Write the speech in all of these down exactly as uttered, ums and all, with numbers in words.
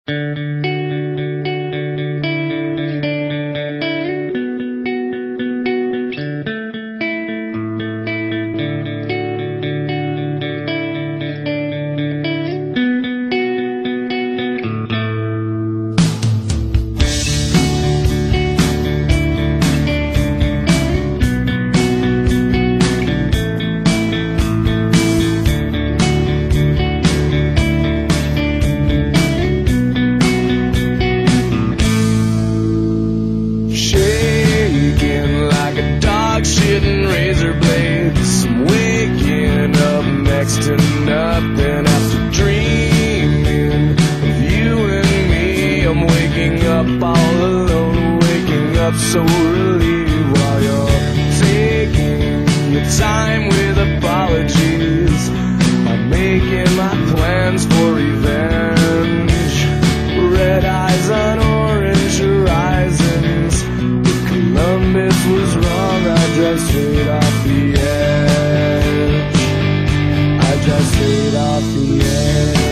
Shaking like a dog shitting razor blades. I'm waking up next to nothing after dreaming of you and me. I'm waking up all alone, waking up so relieved while you're taking your time with apologies. I'm making my plans for revenge. Red eyes on orange horizons. If Columbus was wrong, I drive straight off the edge. I drive straight off the edge.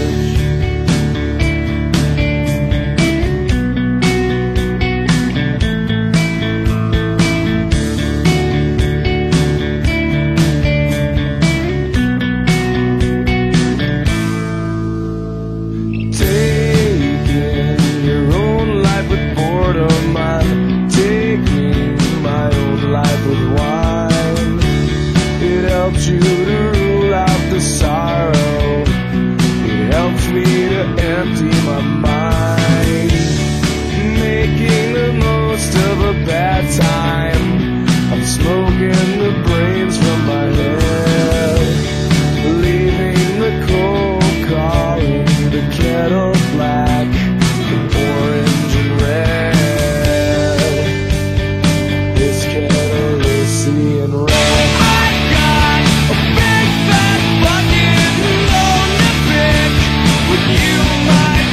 Taking your own life with boredom, I'm taking my own life with wine. It helps you to rule out the sorrow. It helps me to empty my mind. Making the most of a bad time. I'm smoking the brains from my head. Leaving the cold, calling the kettle black, the orange and red. This kettle is seeing red. I've got a big fat fucking lonely pick with you, my